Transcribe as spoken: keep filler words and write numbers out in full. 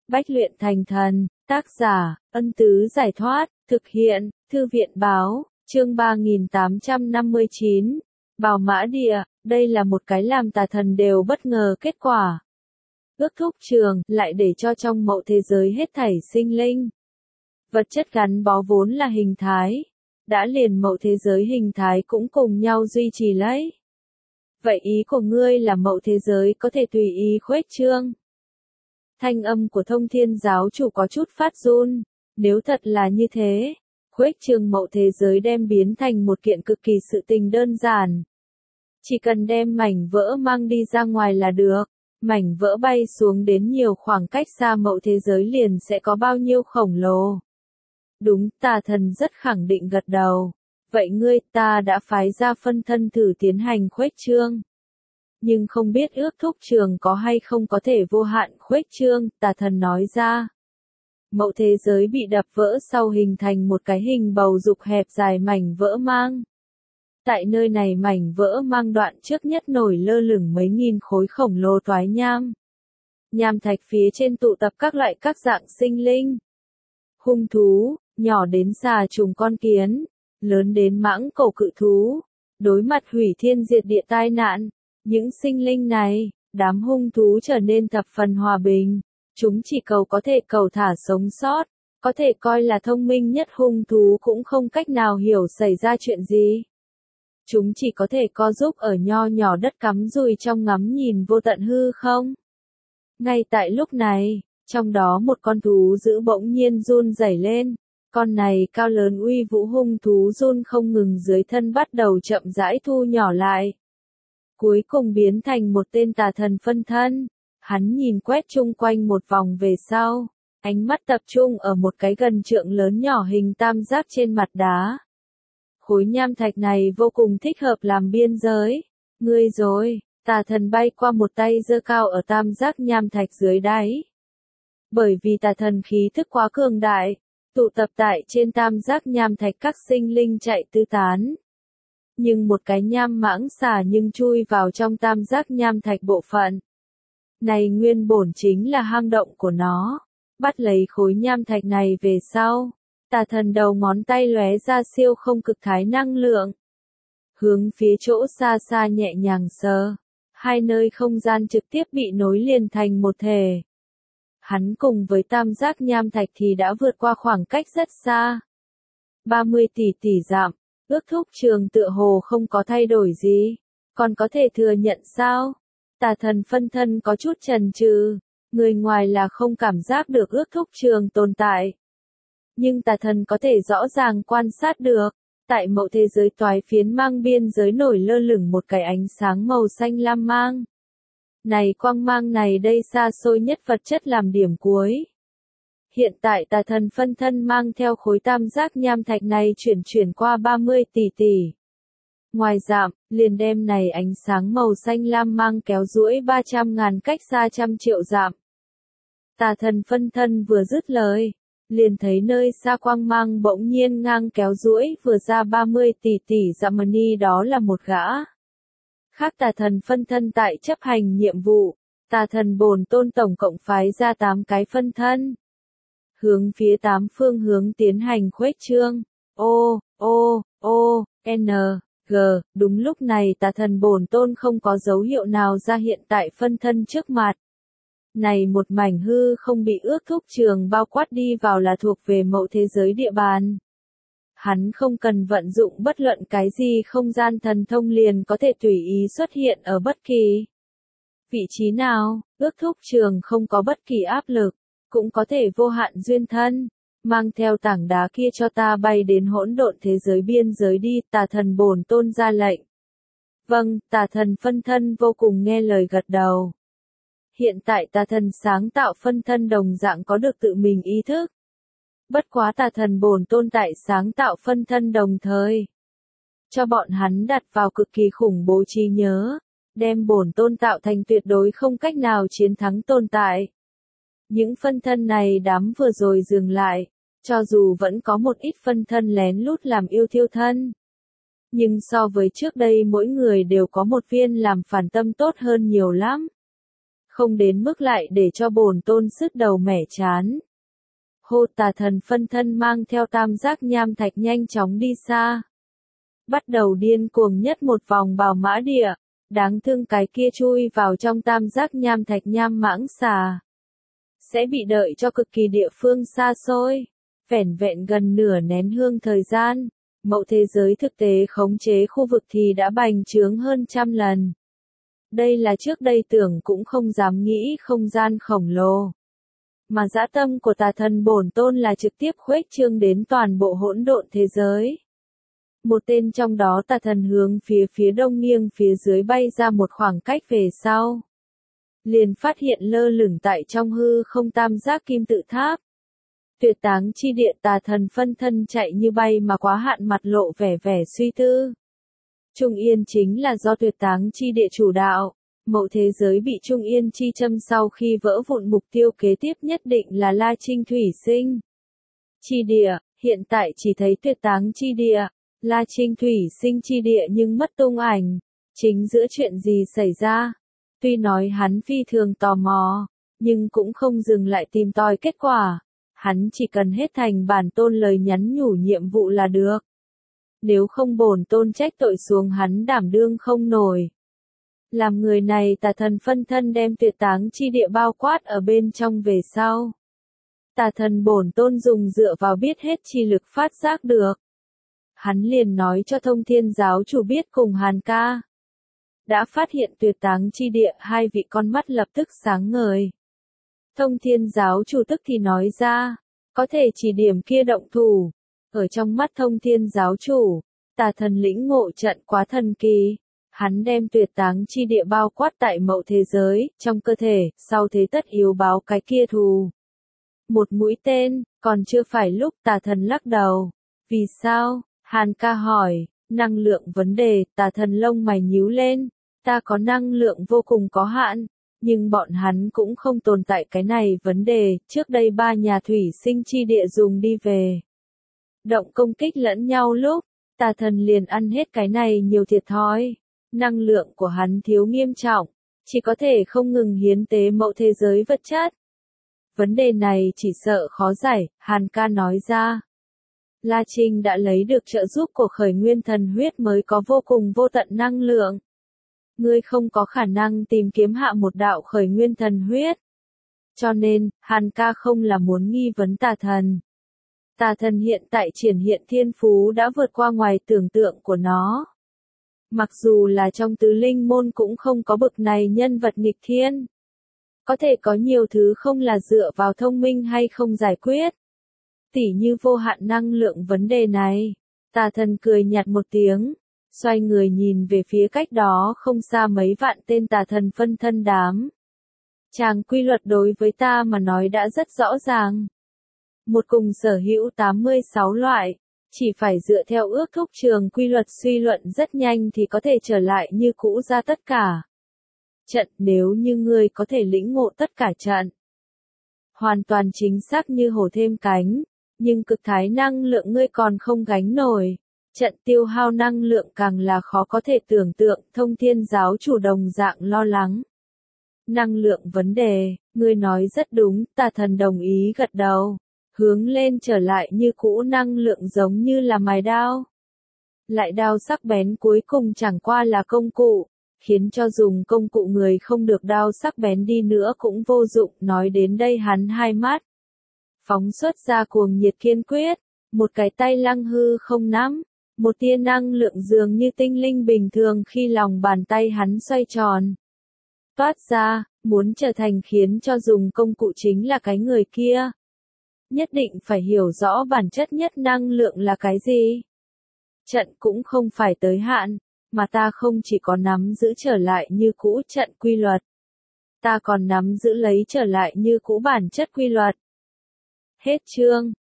Bách luyện thành thần, tác giả, Ân Tứ Giải Thoát, thực hiện, Thư viện Báo, chương ba nghìn tám trăm năm mươi chín. Bào Mã Địa, đây là một cái làm tà thần đều bất ngờ kết quả. Ước thúc trường, lại để cho trong mậu thế giới hết thảy sinh linh. Vật chất gắn bó vốn là hình thái. Đã liền mậu thế giới hình thái cũng cùng nhau duy trì lấy. Vậy ý của ngươi là mậu thế giới có thể tùy ý khuếch trương. Thanh âm của Thông Thiên giáo chủ có chút phát run. Nếu thật là như thế, khuếch trương mậu thế giới đem biến thành một kiện cực kỳ sự tình đơn giản. Chỉ cần đem mảnh vỡ mang đi ra ngoài là được. Mảnh vỡ bay xuống đến nhiều khoảng cách xa mậu thế giới liền sẽ có bao nhiêu khổng lồ. Đúng, tà thần rất khẳng định gật đầu. Vậy ngươi, ta đã phái ra phân thân thử tiến hành khuếch trương. Nhưng không biết ước thúc trường có hay không có thể vô hạn khuếch trương, tà thần nói ra. Mậu thế giới bị đập vỡ sau hình thành một cái hình bầu dục hẹp dài mảnh vỡ mang. Tại nơi này mảnh vỡ mang đoạn trước nhất nổi lơ lửng mấy nghìn khối khổng lồ toái nham. Nham thạch phía trên tụ tập các loại các dạng sinh linh. Hung thú, nhỏ đến xà trùng con kiến, lớn đến mãng cổ cự thú. Đối mặt hủy thiên diệt địa tai nạn, những sinh linh này, đám hung thú trở nên thập phần hòa bình. Chúng chỉ cầu có thể cầu thả sống sót, có thể coi là thông minh nhất hung thú cũng không cách nào hiểu xảy ra chuyện gì. Chúng chỉ có thể co giúp ở nho nhỏ đất cắm rùi trong ngắm nhìn vô tận hư không. Ngay tại lúc này, trong đó một con thú dữ bỗng nhiên run rẩy lên. Con này cao lớn uy vũ hung thú run không ngừng dưới thân bắt đầu chậm rãi thu nhỏ lại. Cuối cùng biến thành một tên tà thần phân thân. Hắn nhìn quét chung quanh một vòng về sau. Ánh mắt tập trung ở một cái gần trượng lớn nhỏ hình tam giác trên mặt đá. Khối nham thạch này vô cùng thích hợp làm biên giới. Ngươi rồi, tà thần bay qua một tay giơ cao ở tam giác nham thạch dưới đáy. Bởi vì tà thần khí thức quá cường đại, tụ tập tại trên tam giác nham thạch các sinh linh chạy tứ tán. Nhưng một cái nham mãng xà nhưng chui vào trong tam giác nham thạch bộ phận. Này nguyên bổn chính là hang động của nó. Bắt lấy khối nham thạch này về sau. Tà thần đầu ngón tay lóe ra siêu không cực thái năng lượng. Hướng phía chỗ xa xa nhẹ nhàng sờ. Hai nơi không gian trực tiếp bị nối liền thành một thể. Hắn cùng với tam giác nham thạch thì đã vượt qua khoảng cách rất xa. ba mươi tỷ tỷ dặm, ước thúc trường tựa hồ không có thay đổi gì. Còn có thể thừa nhận sao? Tà thần phân thân có chút chần chừ. Người ngoài là không cảm giác được ước thúc trường tồn tại. Nhưng tà thần có thể rõ ràng quan sát được. Tại mậu thế giới toái phiến mang biên giới nổi lơ lửng một cái ánh sáng màu xanh lam mang. Này quang mang này đây xa xôi nhất vật chất làm điểm cuối. Hiện tại tà thần phân thân mang theo khối tam giác nham thạch này chuyển chuyển qua ba mươi tỷ tỷ. Ngoài dặm, liền đem này ánh sáng màu xanh lam mang kéo duỗi ba trăm ngàn cách xa trăm triệu dặm. Tà thần phân thân vừa dứt lời, liền thấy nơi xa quang mang bỗng nhiên ngang kéo duỗi vừa ra ba mươi tỷ tỷ dặm mà ni đó là một gã. Khác tà thần phân thân tại chấp hành nhiệm vụ, tà thần bổn tôn tổng cộng phái ra tám cái phân thân. Hướng phía tám phương hướng tiến hành khuếch trương. O, O, O, N, G, đúng lúc này tà thần bổn tôn không có dấu hiệu nào ra hiện tại phân thân trước mặt. Này một mảnh hư không bị ước thúc trường bao quát đi vào là thuộc về mậu thế giới địa bàn. Hắn không cần vận dụng bất luận cái gì không gian thần thông liền có thể tùy ý xuất hiện ở bất kỳ vị trí nào, ước thúc trường không có bất kỳ áp lực, cũng có thể vô hạn duyên thân, mang theo tảng đá kia cho ta bay đến hỗn độn thế giới biên giới đi, tà thần bổn tôn ra lệnh. Vâng, tà thần phân thân vô cùng nghe lời gật đầu. Hiện tại tà thần sáng tạo phân thân đồng dạng có được tự mình ý thức. Bất quá tà thần bổn tôn tại sáng tạo phân thân đồng thời. Cho bọn hắn đặt vào cực kỳ khủng bố trí nhớ. Đem bổn tôn tạo thành tuyệt đối không cách nào chiến thắng tồn tại. Những phân thân này đám vừa rồi dừng lại. Cho dù vẫn có một ít phân thân lén lút làm yêu thiêu thân. Nhưng so với trước đây mỗi người đều có một viên làm phản tâm tốt hơn nhiều lắm. không đến mức lại để cho bổn tôn sứt đầu mẻ chán. Hô, tà thần phân thân mang theo tam giác nham thạch nhanh chóng đi xa. Bắt đầu điên cuồng nhất một vòng Bảo Mã Địa, đáng thương cái kia chui vào trong tam giác nham thạch nham mãng xà. Sẽ bị đợi cho cực kỳ địa phương xa xôi, vẻn vẹn gần nửa nén hương thời gian, mậu thế giới thực tế khống chế khu vực thì đã bành trướng hơn trăm lần. Đây là trước đây tưởng cũng không dám nghĩ không gian khổng lồ. Mà dã tâm của tà thần bổn tôn là trực tiếp khuếch trương đến toàn bộ hỗn độn thế giới. Một tên trong đó tà thần hướng phía phía đông nghiêng phía dưới bay ra một khoảng cách về sau. Liền phát hiện lơ lửng tại trong hư không tam giác kim tự tháp. Tuyệt táng chi địa tà thần phân thân chạy như bay mà quá hạn mặt lộ vẻ vẻ suy tư. Trung Yên chính là do tuyệt táng chi địa chủ đạo. Mậu thế giới bị Trung Yên chi châm sau khi vỡ vụn, mục tiêu kế tiếp nhất định là La Trinh Thủy Sinh chi địa, hiện tại chỉ thấy tuyệt táng chi địa, La Trinh Thủy Sinh chi địa nhưng mất tung ảnh. Chính giữa chuyện gì xảy ra? Tuy nói hắn phi thường tò mò, nhưng cũng không dừng lại tìm tòi kết quả. Hắn chỉ cần hết thành bản tôn lời nhắn nhủ nhiệm vụ là được. Nếu không bổn tôn trách tội xuống hắn đảm đương không nổi. Làm người này tà thần phân thân đem tuyệt táng chi địa bao quát ở bên trong về sau. Tà thần bổn tôn dùng dựa vào biết hết chi lực phát giác được. Hắn liền nói cho Thông Thiên giáo chủ biết cùng Hàn ca. Đã phát hiện tuyệt táng chi địa, hai vị con mắt lập tức sáng ngời. Thông Thiên giáo chủ tức thì nói ra, có thể chỉ điểm kia động thủ. Ở trong mắt Thông Thiên giáo chủ, tà thần lĩnh ngộ trận quá thần kỳ. Hắn đem tuyệt táng chi địa bao quát tại mậu thế giới, trong cơ thể, sau thế tất yếu báo cái kia thù. Một mũi tên, còn chưa phải lúc tà thần lắc đầu. Vì sao? Hàn ca hỏi, năng lượng vấn đề, tà thần lông mày nhíu lên. Ta có năng lượng vô cùng có hạn, nhưng bọn hắn cũng không tồn tại cái này vấn đề, trước đây ba nhà thủy sinh chi địa dùng đi về. Động công kích lẫn nhau lúc, tà thần liền ăn hết cái này nhiều thiệt thòi. Năng lượng của hắn thiếu nghiêm trọng, chỉ có thể không ngừng hiến tế mậu thế giới vật chất. Vấn đề này chỉ sợ khó giải, Hàn ca nói ra. La Trinh đã lấy được trợ giúp của khởi nguyên thần huyết mới có vô cùng vô tận năng lượng. Ngươi không có khả năng tìm kiếm hạ một đạo khởi nguyên thần huyết. Cho nên, Hàn ca không là muốn nghi vấn tà thần. Tà thần hiện tại triển hiện thiên phú đã vượt qua ngoài tưởng tượng của nó. Mặc dù là trong tứ linh môn cũng không có bực này nhân vật nghịch thiên. Có thể có nhiều thứ không là dựa vào thông minh hay không giải quyết. Tỉ như vô hạn năng lượng vấn đề này. Tà thần cười nhạt một tiếng, xoay người nhìn về phía cách đó không xa mấy vạn tên tà thần phân thân đám. Chàng quy luật đối với ta mà nói đã rất rõ ràng. Một cùng sở hữu tám mươi sáu loại. Chỉ phải dựa theo ước thúc trường quy luật suy luận rất nhanh thì có thể trở lại như cũ ra tất cả. Trận, nếu như ngươi có thể lĩnh ngộ tất cả trận. Hoàn toàn chính xác như hổ thêm cánh, nhưng cực thái năng lượng ngươi còn không gánh nổi. Trận tiêu hao năng lượng càng là khó có thể tưởng tượng, Thông Thiên giáo chủ đồng dạng lo lắng. Năng lượng vấn đề, ngươi nói rất đúng, tà thần đồng ý gật đầu. Hướng lên trở lại như cũ năng lượng giống như là mài đao. Lại đao sắc bén cuối cùng chẳng qua là công cụ, khiến cho dùng công cụ người không được đao sắc bén đi nữa cũng vô dụng. Nói đến đây hắn hai mắt phóng xuất ra cuồng nhiệt kiên quyết, một cái tay lăng hư không nắm, một tia năng lượng dường như tinh linh bình thường khi lòng bàn tay hắn xoay tròn. Toát ra, muốn trở thành khiến cho dùng công cụ chính là cái người kia. Nhất định phải hiểu rõ bản chất nhất năng lượng là cái gì. Trận cũng không phải tới hạn, mà ta không chỉ có nắm giữ trở lại như cũ trận quy luật. Ta còn nắm giữ lấy trở lại như cũ bản chất quy luật. Hết chương.